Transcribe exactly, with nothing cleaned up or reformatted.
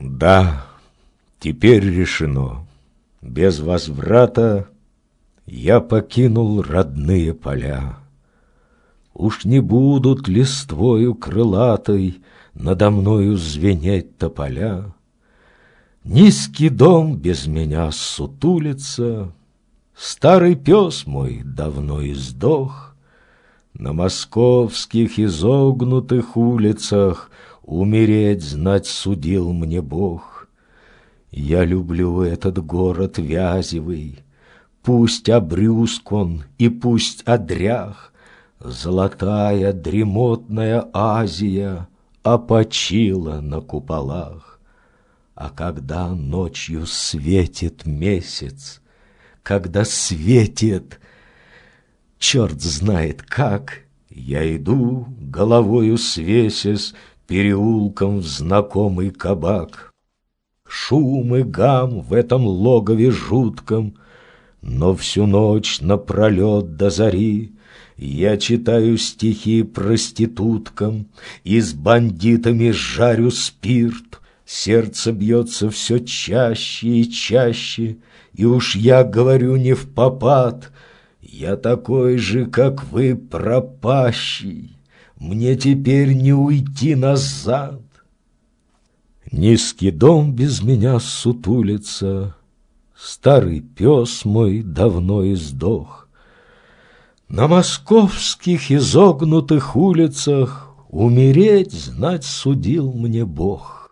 Да, теперь решено. Без возврата я покинул родные поля. Уж не будут листвою крылатой надо мною звенеть тополя. Низкий дом без меня сутулится, старый пес мой давно издох. На московских изогнутых улицах умереть, знать, судил мне Бог. Я люблю этот город вязевый, пусть обрюзг он и пусть одрях, золотая дремотная Азия опочила на куполах. А когда ночью светит месяц, когда светит, черт знает как, я иду, головою свесясь, переулком в знакомый кабак. Шум и гам в этом логове жутком, но всю ночь напролет до зари я читаю стихи проституткам и с бандитами жарю спирт. Сердце бьется все чаще и чаще, и уж я говорю не впопад. Я такой же, как вы, пропащий, мне теперь не уйти назад. Низкий дом без меня сутулится, старый пес мой давно издох. На московских изогнутых улицах умереть, знать, судил мне Бог.